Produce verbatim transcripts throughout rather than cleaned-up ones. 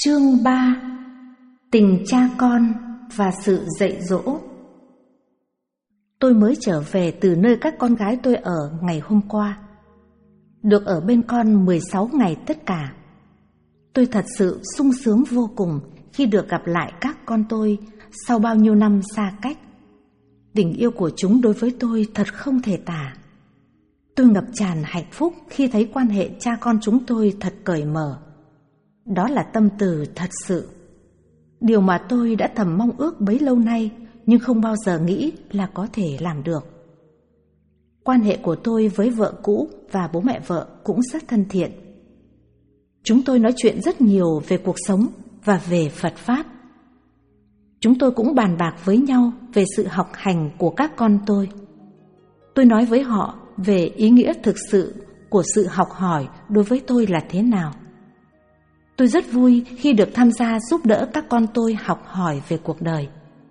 Chương ba. Tình cha con và sự dạy dỗ. Tôi mới trở về từ nơi các con gái tôi ở ngày hôm qua. Được ở bên con mười sáu ngày tất cả. Tôi thật sự sung sướng vô cùng khi được gặp lại các con tôi sau bao nhiêu năm xa cách. Tình yêu của chúng đối với tôi thật không thể tả. Tôi ngập tràn hạnh phúc khi thấy quan hệ cha con chúng tôi thật cởi mở. Đó là tâm từ thật sự. Điều mà tôi đã thầm mong ước bấy lâu nay nhưng không bao giờ nghĩ là có thể làm được. Quan hệ của tôi với vợ cũ và bố mẹ vợ cũng rất thân thiện. Chúng tôi nói chuyện rất nhiều về cuộc sống và về Phật Pháp. Chúng tôi cũng bàn bạc với nhau về sự học hành của các con tôi. Tôi nói với họ về ý nghĩa thực sự của sự học hỏi đối với tôi là thế nào. Tôi rất vui khi được tham gia giúp đỡ các con tôi học hỏi về cuộc đời.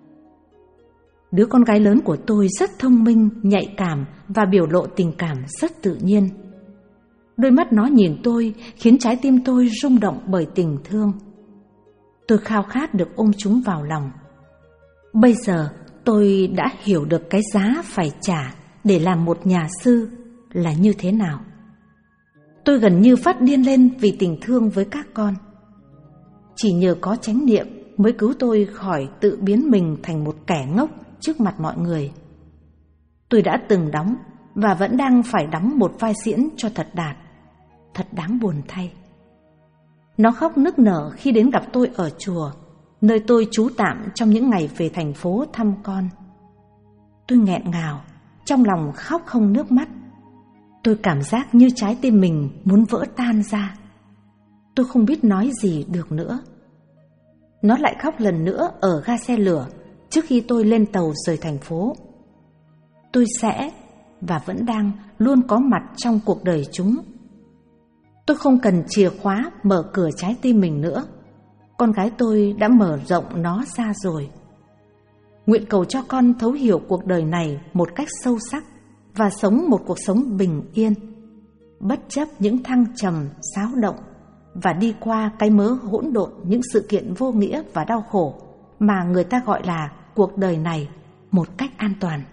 Đứa con gái lớn của tôi rất thông minh, nhạy cảm và biểu lộ tình cảm rất tự nhiên. Đôi mắt nó nhìn tôi khiến trái tim tôi rung động bởi tình thương. Tôi khao khát được ôm chúng vào lòng. Bây giờ tôi đã hiểu được cái giá phải trả để làm một nhà sư là như thế nào. Tôi gần như phát điên lên vì tình thương với các con. Chỉ nhờ có chánh niệm mới cứu tôi khỏi tự biến mình thành một kẻ ngốc trước mặt mọi người. Tôi đã từng đóng và vẫn đang phải đóng một vai diễn cho thật đạt. Thật đáng buồn thay. Nó khóc nức nở khi đến gặp tôi ở chùa, nơi tôi trú tạm trong những ngày về thành phố thăm con. Tôi nghẹn ngào, trong lòng khóc không nước mắt. Tôi cảm giác như trái tim mình muốn vỡ tan ra. Tôi không biết nói gì được nữa. Nó lại khóc lần nữa ở ga xe lửa trước khi tôi lên tàu rời thành phố. Tôi sẽ và vẫn đang luôn có mặt trong cuộc đời chúng. Tôi không cần chìa khóa mở cửa trái tim mình nữa. Con gái tôi đã mở rộng nó ra rồi. Nguyện cầu cho con thấu hiểu cuộc đời này một cách sâu sắc và sống một cuộc sống bình yên, bất chấp những thăng trầm, xáo động và đi qua cái mớ hỗn độn những sự kiện vô nghĩa và đau khổ mà người ta gọi là cuộc đời này một cách an toàn.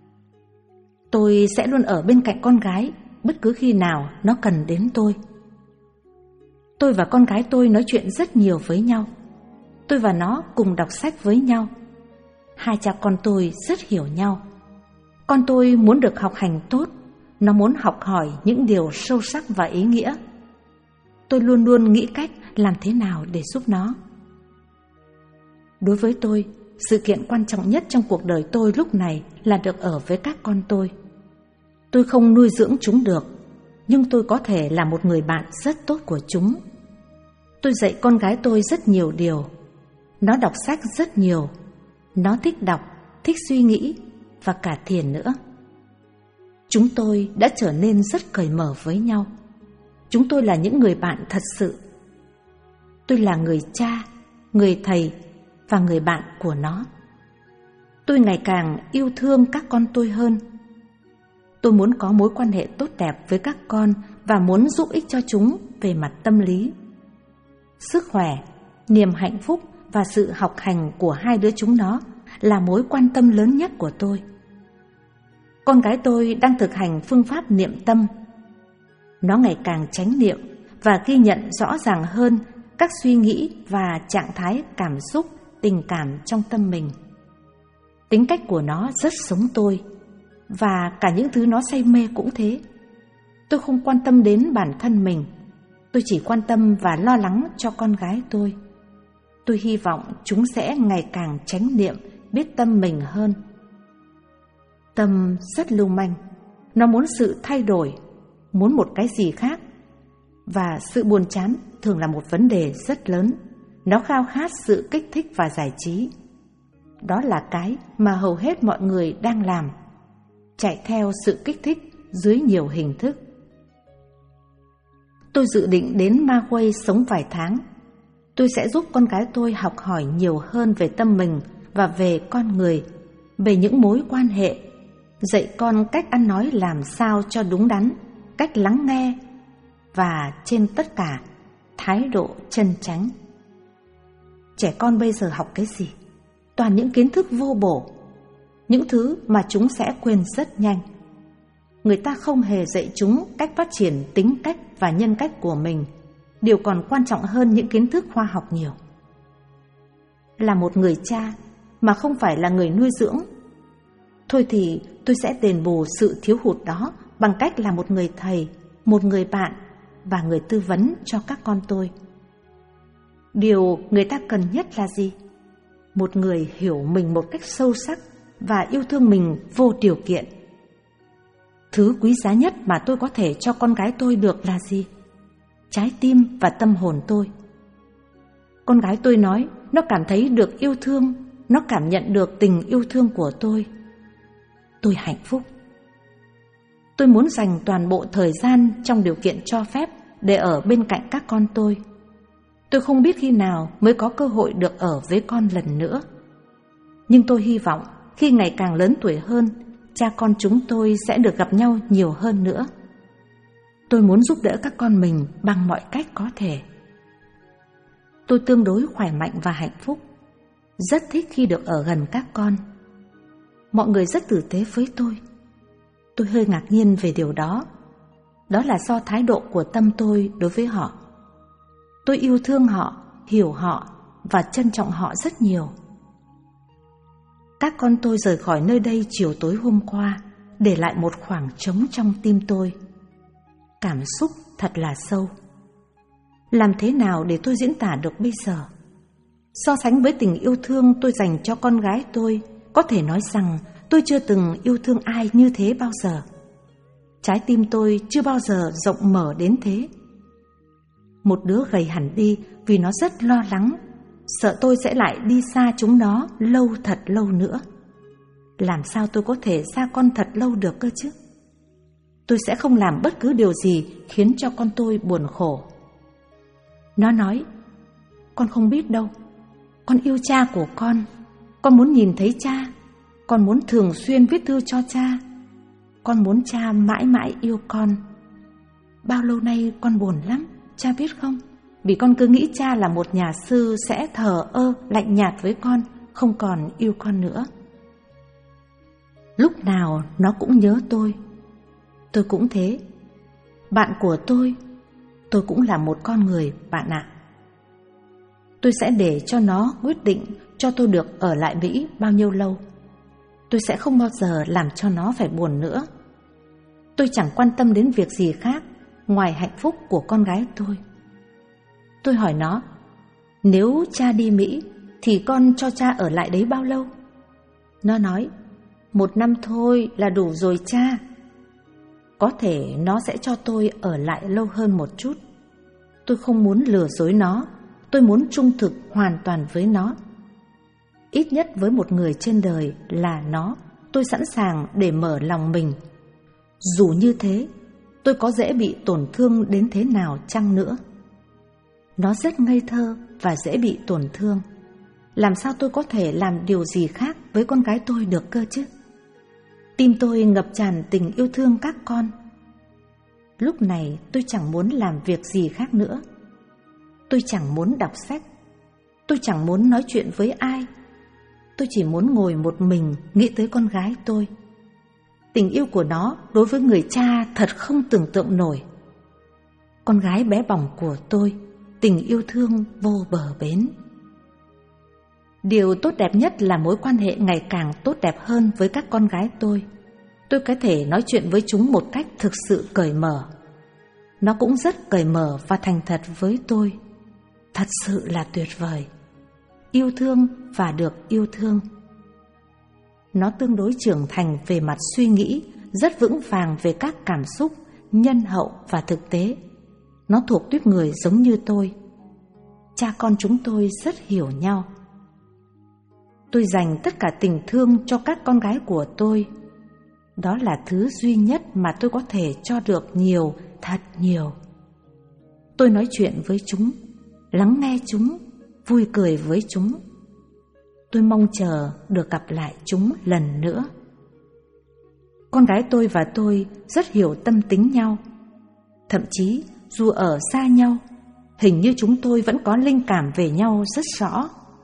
Tôi sẽ luôn ở bên cạnh con gái bất cứ khi nào nó cần đến tôi. Tôi và con gái tôi nói chuyện rất nhiều với nhau. Tôi và nó cùng đọc sách với nhau. Hai cha con tôi rất hiểu nhau. Con tôi muốn được học hành tốt, nó muốn học hỏi những điều sâu sắc và ý nghĩa. Tôi luôn luôn nghĩ cách làm thế nào để giúp nó. Đối với tôi, sự kiện quan trọng nhất trong cuộc đời tôi lúc này là được ở với các con tôi. Tôi không nuôi dưỡng chúng được, nhưng tôi có thể là một người bạn rất tốt của chúng. Tôi dạy con gái tôi rất nhiều điều. Nó đọc sách rất nhiều. Nó thích đọc, thích suy nghĩ và cả thiền nữa. Chúng tôi đã trở nên rất cởi mở với nhau. Chúng tôi là những người bạn thật sự. Tôi là người cha, người thầy và người bạn của nó. Tôi ngày càng yêu thương các con tôi hơn. Tôi muốn có mối quan hệ tốt đẹp với các con và muốn giúp ích cho chúng về mặt tâm lý. Sức khỏe, niềm hạnh phúc và sự học hành của hai đứa chúng nó là mối quan tâm lớn nhất của tôi. Con gái tôi đang thực hành phương pháp niệm tâm. Nó ngày càng chánh niệm và ghi nhận rõ ràng hơn các suy nghĩ và trạng thái cảm xúc, tình cảm trong tâm mình. Tính cách của nó rất giống tôi, và cả những thứ nó say mê cũng thế. Tôi không quan tâm đến bản thân mình. Tôi chỉ quan tâm và lo lắng cho con gái tôi. Tôi hy vọng chúng sẽ ngày càng chánh niệm, biết tâm mình hơn. Tâm rất lưu manh. Nó muốn sự thay đổi, muốn một cái gì khác. Và sự buồn chán thường là một vấn đề rất lớn. Nó khao khát sự kích thích và giải trí. Đó là cái mà hầu hết mọi người đang làm, chạy theo sự kích thích dưới nhiều hình thức. Tôi dự định đến Ma-quây sống vài tháng. Tôi sẽ giúp con gái tôi học hỏi nhiều hơn về tâm mình và về con người, về những mối quan hệ, dạy con cách ăn nói làm sao cho đúng đắn, cách lắng nghe và trên tất cả, thái độ chân chánh. trẻ con bây giờ học cái gì? Toàn những kiến thức vô bổ, những thứ mà chúng sẽ quên rất nhanh. Người ta không hề dạy chúng cách phát triển tính cách và nhân cách của mình. Điều còn quan trọng hơn những kiến thức khoa học nhiều. Là một người cha mà không phải là người nuôi dưỡng, thôi thì tôi sẽ đền bù sự thiếu hụt đó bằng cách là một người thầy, một người bạn và người tư vấn cho các con tôi. Điều người ta cần nhất là gì? Một người hiểu mình một cách sâu sắc và yêu thương mình vô điều kiện. Thứ quý giá nhất mà tôi có thể cho con gái tôi được là gì? Trái tim và tâm hồn tôi. Con gái tôi nói nó cảm thấy được yêu thương, nó cảm nhận được tình yêu thương của tôi. Tôi hạnh phúc. Tôi muốn dành toàn bộ thời gian trong điều kiện cho phép để ở bên cạnh các con tôi. Tôi không biết khi nào mới có cơ hội được ở với con lần nữa. Nhưng tôi hy vọng khi ngày càng lớn tuổi hơn, cha con chúng tôi sẽ được gặp nhau nhiều hơn nữa. Tôi muốn giúp đỡ các con mình bằng mọi cách có thể. Tôi tương đối khỏe mạnh và hạnh phúc, rất thích khi được ở gần các con. Mọi người rất tử tế với tôi. Tôi hơi ngạc nhiên về điều đó. Đó là do thái độ của tâm tôi đối với họ. Tôi yêu thương họ, hiểu họ và trân trọng họ rất nhiều. Các con tôi rời khỏi nơi đây chiều tối hôm qua, để lại một khoảng trống trong tim tôi. Cảm xúc thật là sâu. Làm thế nào để tôi diễn tả được bây giờ? So sánh với tình yêu thương tôi dành cho con gái tôi, có thể nói rằng tôi chưa từng yêu thương ai như thế bao giờ. Trái tim tôi chưa bao giờ rộng mở đến thế. Một đứa gầy hẳn đi vì nó rất lo lắng, sợ tôi sẽ lại đi xa chúng nó lâu thật lâu nữa. Làm sao tôi có thể xa con thật lâu được cơ chứ? Tôi sẽ không làm bất cứ điều gì khiến cho con tôi buồn khổ. Nó nói, con không biết đâu, con yêu cha của con, con muốn nhìn thấy cha, con muốn thường xuyên viết thư cho cha, con muốn cha mãi mãi yêu con. Bao lâu nay con buồn lắm, cha biết không? Vì con cứ nghĩ cha là một nhà sư sẽ thờ ơ, lạnh nhạt với con, không còn yêu con nữa. Lúc nào nó cũng nhớ tôi. Tôi cũng thế. Bạn của tôi, tôi cũng là một con người, bạn ạ. Tôi sẽ để cho nó quyết định cho tôi được ở lại Mỹ bao nhiêu lâu. Tôi sẽ không bao giờ làm cho nó phải buồn nữa. Tôi chẳng quan tâm đến việc gì khác ngoài hạnh phúc của con gái tôi. Tôi hỏi nó, nếu cha đi Mỹ thì con cho cha ở lại đấy bao lâu? Nó nói, một năm thôi là đủ rồi cha. Có thể nó sẽ cho tôi ở lại lâu hơn một chút. Tôi không muốn lừa dối nó, tôi muốn trung thực hoàn toàn với nó. Ít nhất với một người trên đời là nó, tôi sẵn sàng để mở lòng mình. Dù như thế, tôi có dễ bị tổn thương đến thế nào chăng nữa. Nó rất ngây thơ và dễ bị tổn thương. Làm sao tôi có thể làm điều gì khác với con gái tôi được cơ chứ? Tim tôi ngập tràn tình yêu thương các con. Lúc này tôi chẳng muốn làm việc gì khác nữa. Tôi chẳng muốn đọc sách. Tôi chẳng muốn nói chuyện với ai. Tôi chỉ muốn ngồi một mình nghĩ tới con gái tôi. Tình yêu của nó đối với người cha thật không tưởng tượng nổi. Con gái bé bỏng của tôi, tình yêu thương vô bờ bến. Điều tốt đẹp nhất là mối quan hệ ngày càng tốt đẹp hơn với các con gái tôi. Tôi có thể nói chuyện với chúng một cách thực sự cởi mở. Nó cũng rất cởi mở và thành thật với tôi. Thật sự là tuyệt vời. Yêu thương và được yêu thương. Nó tương đối trưởng thành về mặt suy nghĩ, rất vững vàng về các cảm xúc, nhân hậu và thực tế. Nó thuộc tuýp người giống như tôi. Cha con chúng tôi rất hiểu nhau. Tôi dành tất cả tình thương cho các con gái của tôi. Đó là thứ duy nhất mà tôi có thể cho được nhiều, thật nhiều. Tôi nói chuyện với chúng, lắng nghe chúng, vui cười với chúng. Tôi mong chờ được gặp lại chúng lần nữa. Con gái tôi và tôi rất hiểu tâm tính nhau. Thậm chí dù ở xa nhau, hình như chúng tôi vẫn có linh cảm về nhau rất rõ.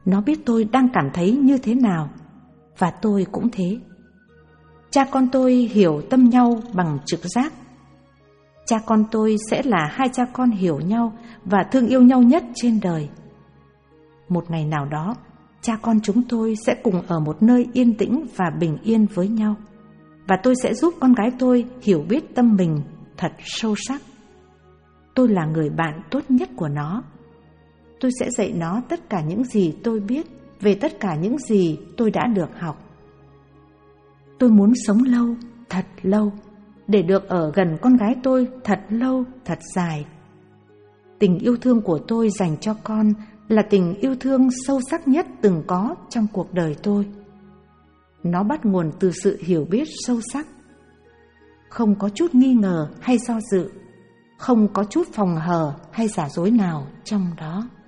Nó biết tôi đang cảm thấy như thế nào, và tôi cũng thế. Cha con tôi hiểu tâm nhau bằng trực giác. Cha con tôi sẽ là hai cha con hiểu nhau và thương yêu nhau nhất trên đời. Một ngày nào đó, cha con chúng tôi sẽ cùng ở một nơi yên tĩnh và bình yên với nhau, và tôi sẽ giúp con gái tôi hiểu biết tâm mình thật sâu sắc. Tôi là người bạn tốt nhất của nó. Tôi sẽ dạy nó tất cả những gì tôi biết về tất cả những gì tôi đã được học. Tôi muốn sống lâu, thật lâu, để được ở gần con gái tôi thật lâu, thật dài. Tình yêu thương của tôi dành cho con là tình yêu thương sâu sắc nhất từng có trong cuộc đời tôi. Nó bắt nguồn từ sự hiểu biết sâu sắc. Không có chút nghi ngờ hay do dự, không có chút phòng hờ hay giả dối nào trong đó.